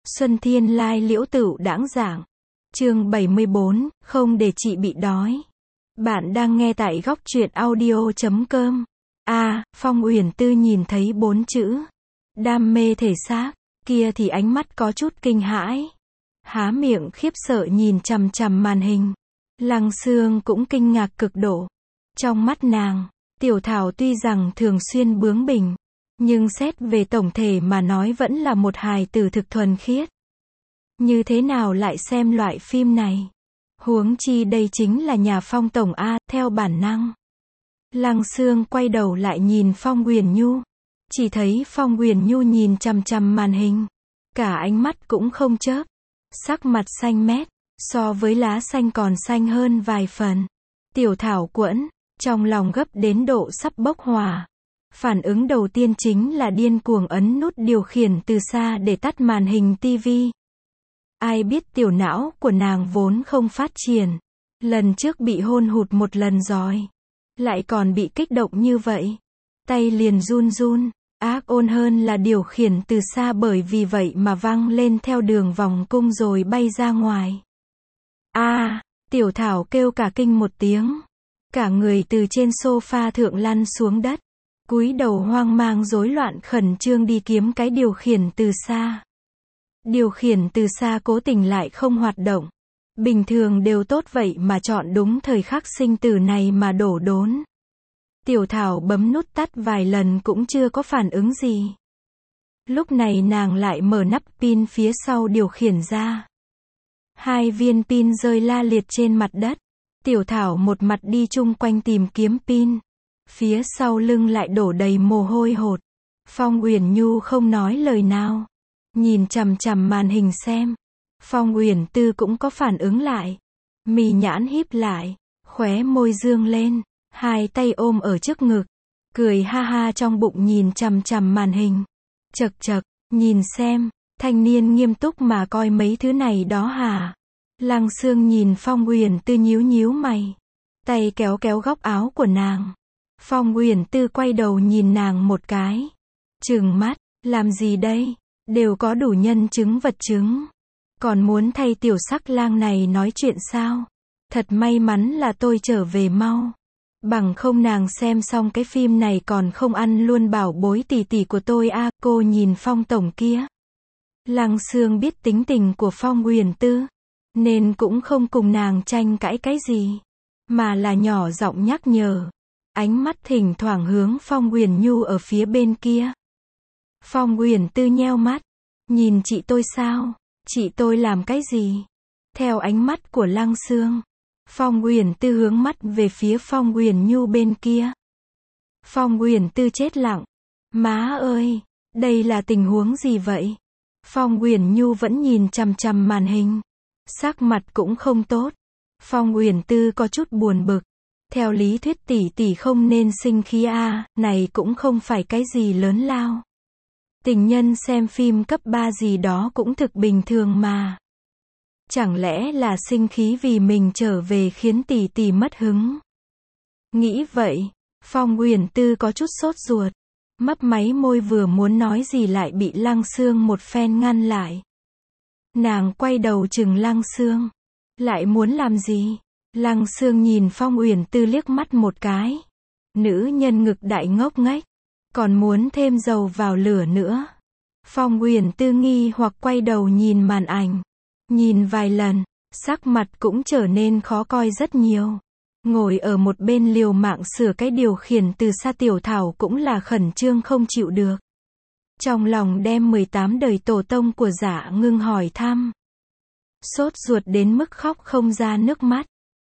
Xuân Thiên Lai Liễu Tửu Đãng Giảng. Chương 74, không để chị bị đói. Bạn đang nghe tại góc truyện audio.com. Phong Uyển Tư nhìn thấy 4 chữ đam mê thể xác kia thì ánh mắt có chút kinh hãi. Há miệng khiếp sợ nhìn chằm chằm màn hình. Lăng Sương cũng kinh ngạc cực độ. Trong mắt nàng, Tiểu Thảo tuy rằng thường xuyên bướng bỉnh, nhưng xét về tổng thể mà nói vẫn là một hài tử thực thuần khiết. Như thế nào lại xem loại phim này? Huống chi đây chính là nhà Phong tổng a, theo bản năng. Lăng Sương quay đầu lại nhìn Phong Uyển Nhu. Chỉ thấy Phong Uyển Nhu nhìn chằm chằm màn hình. Cả ánh mắt cũng không chớp. Sắc mặt xanh mét, so với lá xanh còn xanh hơn vài phần. Tiểu Thảo quẫn, trong lòng gấp đến độ sắp bốc hỏa. Phản ứng đầu tiên chính là điên cuồng ấn nút điều khiển từ xa để tắt màn hình tivi. Ai biết tiểu não của nàng vốn không phát triển. Lần trước bị hôn hụt một lần rồi. Lại còn bị kích động như vậy. Tay liền run run. Ác ôn hơn là điều khiển từ xa, bởi vì vậy mà văng lên theo đường vòng cung rồi bay ra ngoài. Tiểu Thảo kêu cả kinh một tiếng. Cả người từ trên sofa thượng lăn xuống đất. Cúi đầu hoang mang rối loạn khẩn trương đi kiếm cái điều khiển từ xa. Điều khiển từ xa cố tình lại không hoạt động. Bình thường đều tốt vậy mà chọn đúng thời khắc sinh tử này mà đổ đốn. Tiểu Thảo bấm nút tắt vài lần cũng chưa có phản ứng gì. Lúc này nàng lại mở nắp pin phía sau điều khiển ra. 2 viên pin rơi la liệt trên mặt đất. Tiểu Thảo một mặt đi chung quanh tìm kiếm pin. Phía sau lưng lại đổ đầy mồ hôi hột. Phong Uyển Nhu không nói lời nào. Nhìn chằm chằm màn hình xem. Phong Uyển Tư cũng có phản ứng lại. Mì nhãn híp lại. Khóe môi dương lên. 2 tay ôm ở trước ngực. Cười ha ha trong bụng nhìn chằm chằm màn hình. Chậc chậc, nhìn xem. Thanh niên nghiêm túc mà coi mấy thứ này đó hả? Lăng Sương nhìn Phong Uyển Tư nhíu nhíu mày. Tay kéo kéo góc áo của nàng. Phong Uyển Tư quay đầu nhìn nàng một cái. Trừng mắt, làm gì đây? Đều có đủ nhân chứng vật chứng. Còn muốn thay tiểu sắc lang này nói chuyện sao? Thật may mắn là tôi trở về mau. Bằng không nàng xem xong cái phim này còn không ăn luôn bảo bối tỷ tỷ của tôi a. Cô nhìn Phong tổng kia. Lăng Sương biết tính tình của Phong Uyển Tư, nên cũng không cùng nàng tranh cãi cái gì, mà là nhỏ giọng nhắc nhở. Ánh mắt thỉnh thoảng hướng Phong Uyển Nhu ở phía bên kia. Phong Uyển Tư nheo mắt. Nhìn chị tôi sao? Chị tôi làm cái gì? Theo ánh mắt của Lăng Sương, Phong Uyển Tư hướng mắt về phía Phong Uyển Nhu bên kia. Phong Uyển Tư chết lặng. Má ơi, đây là tình huống gì vậy? Phong Uyển Nhu vẫn nhìn chằm chằm màn hình. Sắc mặt cũng không tốt. Phong Uyển Tư có chút buồn bực. Theo lý thuyết tỷ tỷ không nên sinh khí a, này cũng không phải cái gì lớn lao. Tình nhân xem phim cấp 3 gì đó cũng thực bình thường mà. Chẳng lẽ là sinh khí vì mình trở về khiến tỷ tỷ mất hứng? Nghĩ vậy, Phong Uyển Tư có chút sốt ruột. Mấp máy môi vừa muốn nói gì lại bị Lăng Sương một phen ngăn lại. Nàng quay đầu chừng Lăng Sương. Lại muốn làm gì? Lăng Sương nhìn Phong Uyển Tư liếc mắt một cái. Nữ nhân ngực đại ngốc nghếch. Còn muốn thêm dầu vào lửa nữa. Phong Uyển Tư nghi hoặc quay đầu nhìn màn ảnh. Nhìn vài lần, sắc mặt cũng trở nên khó coi rất nhiều. Ngồi ở một bên liều mạng sửa cái điều khiển từ xa. Tiểu Thảo cũng là khẩn trương không chịu được. Trong lòng đem 18 đời tổ tông của Dạ Ngưng hỏi thăm. Sốt ruột đến mức khóc không ra nước mắt.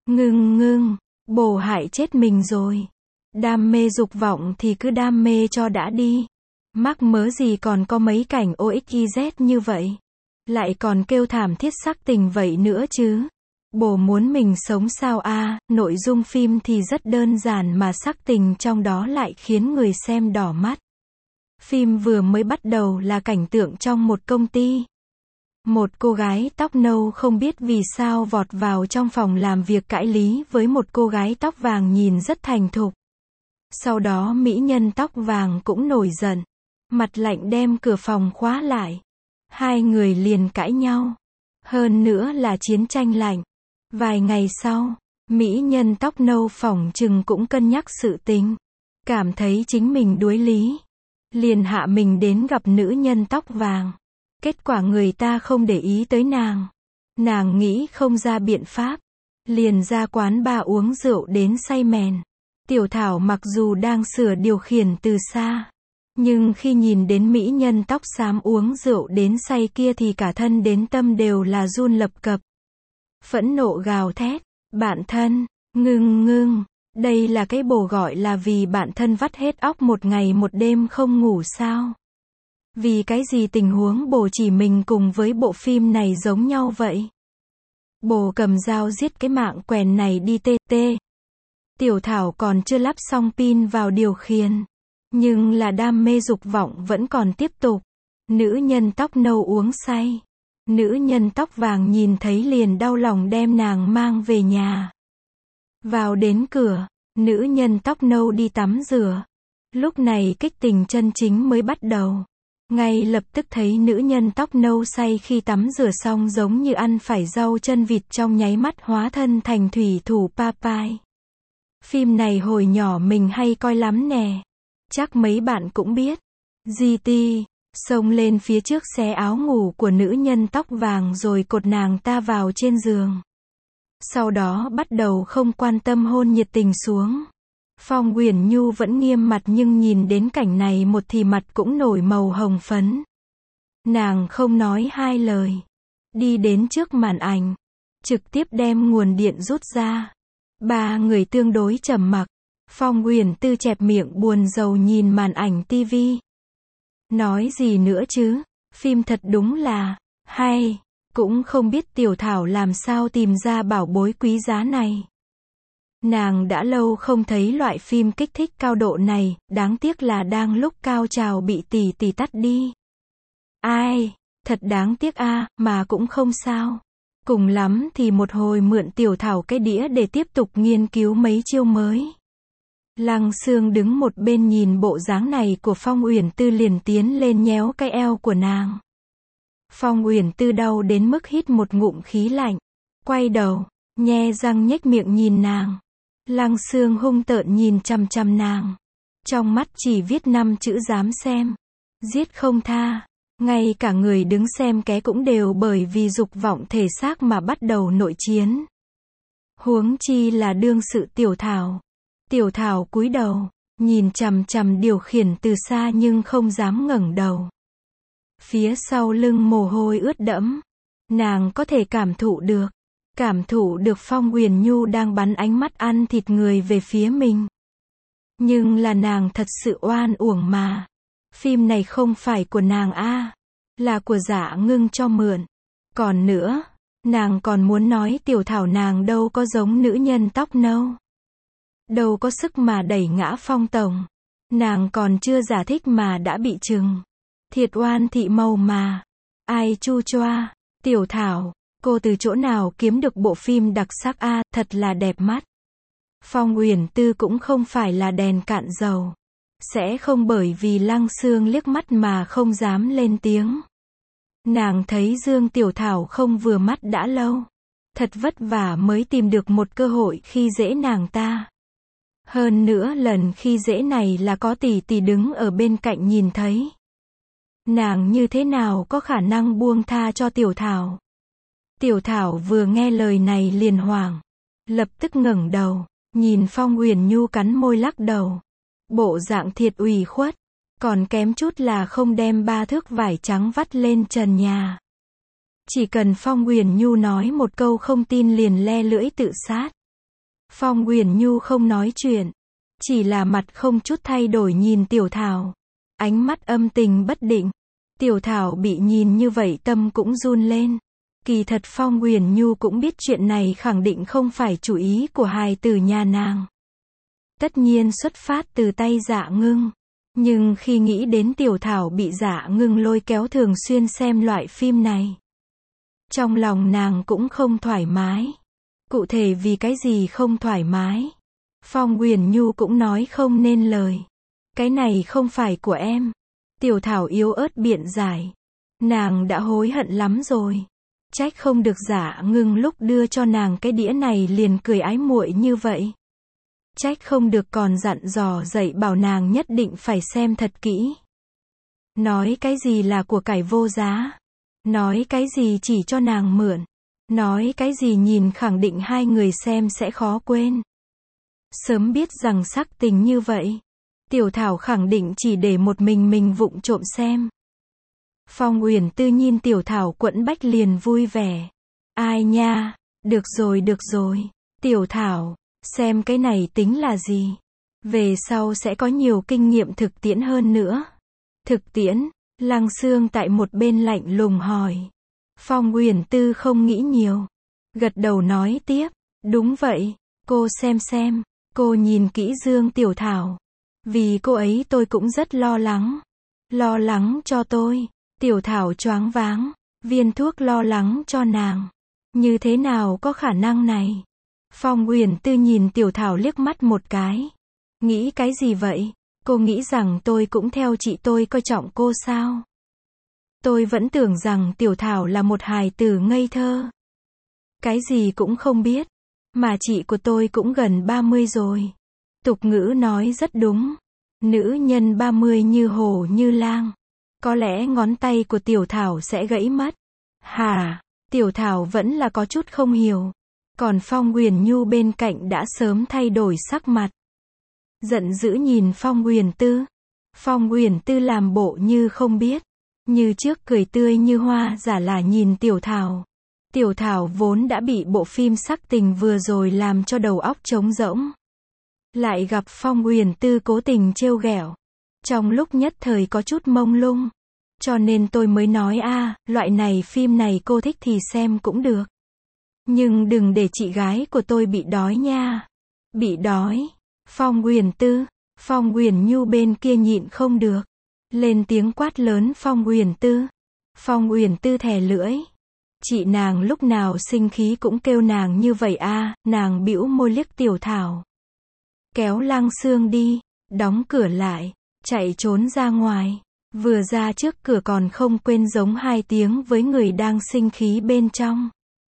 Ngưng, bồ hại chết mình rồi. Đam mê dục vọng thì cứ đam mê cho đã đi. Mắc mớ gì còn có mấy cảnh OXYZ như vậy. Lại còn kêu thảm thiết sắc tình vậy nữa chứ. Bồ muốn mình sống sao a? Nội dung phim thì rất đơn giản mà sắc tình trong đó lại khiến người xem đỏ mắt. Phim vừa mới bắt đầu là cảnh tượng trong một công ty. Một cô gái tóc nâu không biết vì sao vọt vào trong phòng làm việc cãi lý với một cô gái tóc vàng nhìn rất thành thục. Sau đó mỹ nhân tóc vàng cũng nổi giận. Mặt lạnh đem cửa phòng khóa lại. Hai người liền cãi nhau. Hơn nữa là chiến tranh lạnh. Vài ngày sau, mỹ nhân tóc nâu phỏng chừng cũng cân nhắc sự tình. Cảm thấy chính mình đuối lý. Liền hạ mình đến gặp nữ nhân tóc vàng. Kết quả người ta không để ý tới nàng. Nàng nghĩ không ra biện pháp. Liền ra quán bar uống rượu đến say mèn. Tiểu Thảo mặc dù đang sửa điều khiển từ xa. Nhưng khi nhìn đến mỹ nhân tóc xám uống rượu đến say kia thì cả thân đến tâm đều là run lập cập. Phẫn nộ gào thét. Bạn thân, ngưng, đây là cái bồ gọi là vì bạn thân vắt hết óc một ngày một đêm không ngủ sao? Vì cái gì tình huống bồ chỉ mình cùng với bộ phim này giống nhau vậy? Bồ cầm dao giết cái mạng quèn này đi tê. Tiểu Thảo còn chưa lắp xong pin vào điều khiển. Nhưng là đam mê dục vọng vẫn còn tiếp tục. Nữ nhân tóc nâu uống say. Nữ nhân tóc vàng nhìn thấy liền đau lòng đem nàng mang về nhà. Vào đến cửa, nữ nhân tóc nâu đi tắm rửa. Lúc này kích tình chân chính mới bắt đầu. Ngay lập tức thấy nữ nhân tóc nâu say khi tắm rửa xong giống như ăn phải rau chân vịt trong nháy mắt hóa thân thành thủy thủ Popeye. Phim này hồi nhỏ mình hay coi lắm nè. Chắc mấy bạn cũng biết. GT, xông lên phía trước xé áo ngủ của nữ nhân tóc vàng rồi cột nàng ta vào trên giường. Sau đó bắt đầu không quan tâm hôn nhiệt tình xuống. Phong Uyển Nhu vẫn nghiêm mặt nhưng nhìn đến cảnh này một thì mặt cũng nổi màu hồng phấn. Nàng không nói hai lời. Đi đến trước màn ảnh. Trực tiếp đem nguồn điện rút ra. Ba người tương đối trầm mặc. Phong Uyển Tư chẹp miệng buồn rầu nhìn màn ảnh tivi. Nói gì nữa chứ, phim thật đúng là hay, cũng không biết Tiểu Thảo làm sao tìm ra bảo bối quý giá này. Nàng đã lâu không thấy loại phim kích thích cao độ này, đáng tiếc là đang lúc cao trào bị tỷ tắt đi. Ai, thật đáng tiếc a, mà cũng không sao. Cùng lắm thì một hồi mượn Tiểu Thảo cái đĩa để tiếp tục nghiên cứu mấy chiêu mới. Lăng Sương đứng một bên nhìn bộ dáng này của Phong Uyển Tư liền tiến lên nhéo cái eo của nàng. Phong Uyển Tư đau đến mức hít một ngụm khí lạnh. Quay đầu, nhe răng nhếch miệng nhìn nàng. Lăng Sương hung tợn nhìn chằm chằm nàng. Trong mắt chỉ viết 5 chữ dám xem. Giết không tha. Ngay cả người đứng xem ké cũng đều bởi vì dục vọng thể xác mà bắt đầu nội chiến. Huống chi là đương sự Tiểu Thảo. Tiểu Thảo cúi đầu, nhìn chằm chằm điều khiển từ xa nhưng không dám ngẩng đầu. Phía sau lưng mồ hôi ướt đẫm. Nàng có thể cảm thụ được Phong Uyển Nhu đang bắn ánh mắt ăn thịt người về phía mình. Nhưng là nàng thật sự oan uổng mà. Phim này không phải của nàng a, là của Dạ Ngưng cho mượn. Còn nữa, nàng còn muốn nói Tiểu Thảo nàng đâu có giống nữ nhân tóc nâu. Đâu có sức mà đẩy ngã Phong tổng. Nàng còn chưa giải thích mà đã bị trừng. Thiệt oan thị mâu mà. Ai chu choa. Tiểu Thảo, cô từ chỗ nào kiếm được bộ phim đặc sắc a, thật là đẹp mắt. Phong Uyển Tư cũng không phải là đèn cạn dầu. Sẽ không bởi vì Lăng Sương liếc mắt mà không dám lên tiếng. Nàng thấy Dương Tiểu Thảo không vừa mắt đã lâu. Thật vất vả mới tìm được một cơ hội khi dễ nàng ta. Hơn nữa lần khi dễ này là có tỷ đứng ở bên cạnh nhìn thấy. Nàng như thế nào có khả năng buông tha cho Tiểu Thảo. Tiểu Thảo vừa nghe lời này liền hoảng. Lập tức ngẩng đầu, nhìn Phong Uyển Nhu cắn môi lắc đầu. Bộ dạng thiệt ủy khuất. Còn kém chút là không đem 3 thước vải trắng vắt lên trần nhà. Chỉ cần Phong Uyển Nhu nói một câu không tin liền le lưỡi tự sát. Phong Uyển Nhu không nói chuyện. Chỉ là mặt không chút thay đổi nhìn Tiểu Thảo. Ánh mắt âm tình bất định. Tiểu Thảo bị nhìn như vậy tâm cũng run lên. Kỳ thật Phong Uyển Nhu cũng biết chuyện này khẳng định không phải chủ ý của hài tử nhà nàng. Tất nhiên xuất phát từ tay Dạ Ngưng. Nhưng khi nghĩ đến Tiểu Thảo bị Dạ Ngưng lôi kéo thường xuyên xem loại phim này. Trong lòng nàng cũng không thoải mái. Cụ thể vì cái gì không thoải mái. Phong Uyển Nhu cũng nói không nên lời. Cái này không phải của em. Tiểu Thảo yếu ớt biện giải. Nàng đã hối hận lắm rồi. Trách không được Giả Ngưng lúc đưa cho nàng cái đĩa này liền cười ái muội như vậy. Trách không được còn dặn dò dạy bảo nàng nhất định phải xem thật kỹ. Nói cái gì là của cải vô giá. Nói cái gì chỉ cho nàng mượn. Nói cái gì nhìn khẳng định hai người xem sẽ khó quên. Sớm biết rằng sắc tình như vậy, Tiểu Thảo khẳng định chỉ để một mình vụng trộm xem. Phong Uyển Tư nhìn Tiểu Thảo quẫn bách liền vui vẻ. Ai nha, được rồi, Tiểu Thảo, xem cái này tính là gì. Về sau sẽ có nhiều kinh nghiệm thực tiễn hơn nữa. Thực tiễn, Lăng Xương tại một bên lạnh lùng hỏi. Phong Uyển Tư không nghĩ nhiều. Gật đầu nói tiếp, đúng vậy, cô xem, cô nhìn kỹ Dương Tiểu Thảo. Vì cô ấy tôi cũng rất lo lắng. Lo lắng cho tôi. Tiểu Thảo choáng váng, viên thuốc lo lắng cho nàng. Như thế nào có khả năng này? Phong Uyển Tư nhìn Tiểu Thảo liếc mắt một cái. Nghĩ cái gì vậy? Cô nghĩ rằng tôi cũng theo chị tôi coi trọng cô sao? Tôi vẫn tưởng rằng Tiểu Thảo là một hài tử ngây thơ. Cái gì cũng không biết. Mà chị của tôi cũng gần 30 rồi. Tục ngữ nói rất đúng. Nữ nhân 30 như hổ như lang. Có lẽ ngón tay của Tiểu Thảo sẽ gãy mất. Hả? Tiểu Thảo vẫn là có chút không hiểu. Còn Phong Uyển Nhu bên cạnh đã sớm thay đổi sắc mặt. Giận dữ nhìn Phong Uyển Tư. Phong Uyển Tư làm bộ như không biết. Như trước cười tươi như hoa giả là nhìn Tiểu Thảo. Tiểu Thảo vốn đã bị bộ phim sắc tình vừa rồi làm cho đầu óc trống rỗng. Lại gặp Phong Uyển Tư cố tình trêu ghẹo. Trong lúc nhất thời có chút mông lung. Cho nên tôi mới nói loại này phim này cô thích thì xem cũng được. Nhưng đừng để chị gái của tôi bị đói nha. Bị đói. Phong Uyển Tư. Phong Uyển Nhu bên kia nhịn không được. Lên tiếng quát lớn Phong Uyển Tư. Phong Uyển Tư thè lưỡi. Chị nàng lúc nào sinh khí cũng kêu nàng như vậy nàng bĩu môi liếc Tiểu Thảo. Kéo Lăng Xương đi, đóng cửa lại, chạy trốn ra ngoài. Vừa ra trước cửa còn không quên giống 2 tiếng với người đang sinh khí bên trong.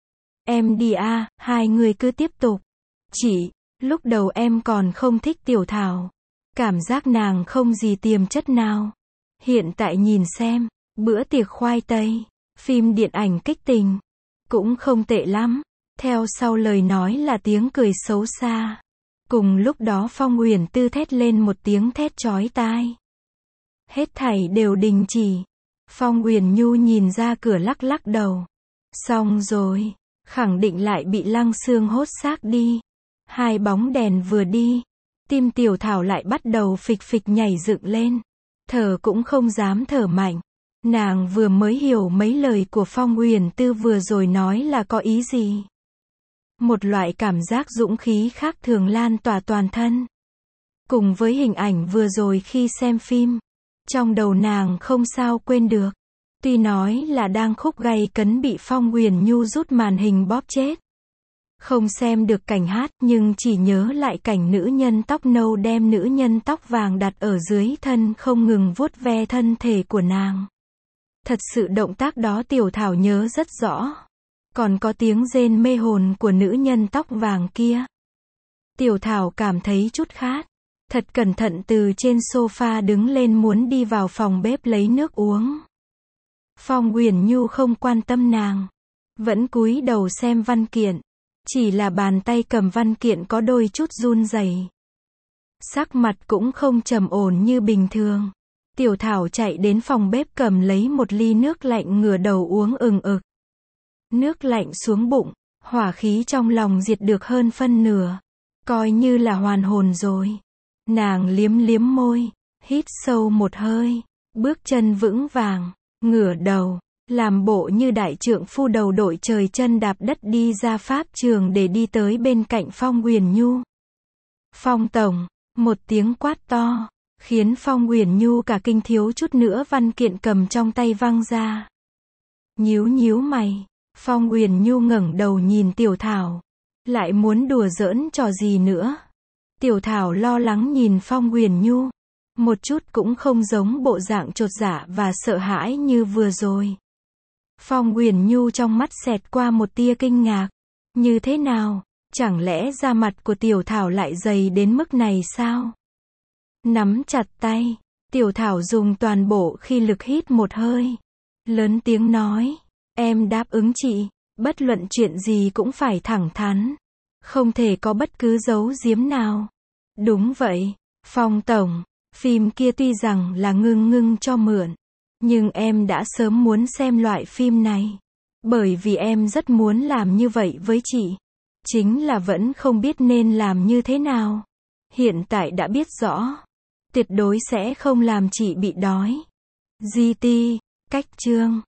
Em đi hai người cứ tiếp tục. Chị, lúc đầu em còn không thích Tiểu Thảo. Cảm giác nàng không gì tiềm chất nào. Hiện tại nhìn xem, bữa tiệc khoai tây, phim điện ảnh kích tình, cũng không tệ lắm. Theo sau lời nói là tiếng cười xấu xa. Cùng lúc đó Phong Uyển Tư thét lên một tiếng thét chói tai. Hết thảy đều đình chỉ. Phong Uyển Nhu nhìn ra cửa lắc lắc đầu. Xong rồi, khẳng định lại bị Lăng Xương hốt xác đi. 2 bóng đèn vừa đi, tim Tiểu Thảo lại bắt đầu phịch phịch nhảy dựng lên. Thở cũng không dám thở mạnh. Nàng vừa mới hiểu mấy lời của Phong Uyển Tư vừa rồi nói là có ý gì. Một loại cảm giác dũng khí khác thường lan tỏa toàn thân. Cùng với hình ảnh vừa rồi khi xem phim, trong đầu nàng không sao quên được. Tuy nói là đang khúc gay cấn bị Phong Uyển Nhu rút màn hình bóp chết. Không xem được cảnh hát nhưng chỉ nhớ lại cảnh nữ nhân tóc nâu đem nữ nhân tóc vàng đặt ở dưới thân không ngừng vuốt ve thân thể của nàng. Thật sự động tác đó Tiểu Thảo nhớ rất rõ. Còn có tiếng rên mê hồn của nữ nhân tóc vàng kia. Tiểu Thảo cảm thấy chút khát. Thật cẩn thận từ trên sofa đứng lên muốn đi vào phòng bếp lấy nước uống. Phong Uyển Nhu không quan tâm nàng. Vẫn cúi đầu xem văn kiện. Chỉ là bàn tay cầm văn kiện có đôi chút run rẩy. Sắc mặt cũng không trầm ổn như bình thường. Tiểu Thảo chạy đến phòng bếp cầm lấy một ly nước lạnh ngửa đầu uống ừng ực. Nước lạnh xuống bụng, hỏa khí trong lòng diệt được hơn phân nửa. Coi như là hoàn hồn rồi. Nàng liếm liếm môi, hít sâu một hơi, bước chân vững vàng, ngửa đầu, làm bộ như đại trượng phu đầu đội trời chân đạp đất đi ra pháp trường để đi tới bên cạnh Phong Uyển Nhu. Phong tổng, một tiếng quát to, khiến Phong Uyển Nhu cả kinh thiếu chút nữa văn kiện cầm trong tay văng ra. Nhíu mày, Phong Uyển Nhu ngẩng đầu nhìn Tiểu Thảo, lại muốn đùa giỡn trò gì nữa. Tiểu Thảo lo lắng nhìn Phong Uyển Nhu, một chút cũng không giống bộ dạng chột dạ và sợ hãi như vừa rồi. Phong Uyển Nhu trong mắt xẹt qua một tia kinh ngạc. Như thế nào? Chẳng lẽ da mặt của Tiểu Thảo lại dày đến mức này sao? Nắm chặt tay, Tiểu Thảo dùng toàn bộ khí lực hít một hơi. Lớn tiếng nói, em đáp ứng chị, bất luận chuyện gì cũng phải thẳng thắn. Không thể có bất cứ giấu giếm nào. Đúng vậy, Phong tổng, phim kia tuy rằng là ngưng cho mượn, nhưng em đã sớm muốn xem loại phim này. Bởi vì em rất muốn làm như vậy với chị. Chính là vẫn không biết nên làm như thế nào. Hiện tại đã biết rõ. Tuyệt đối sẽ không làm chị bị đói. GT, cách chương.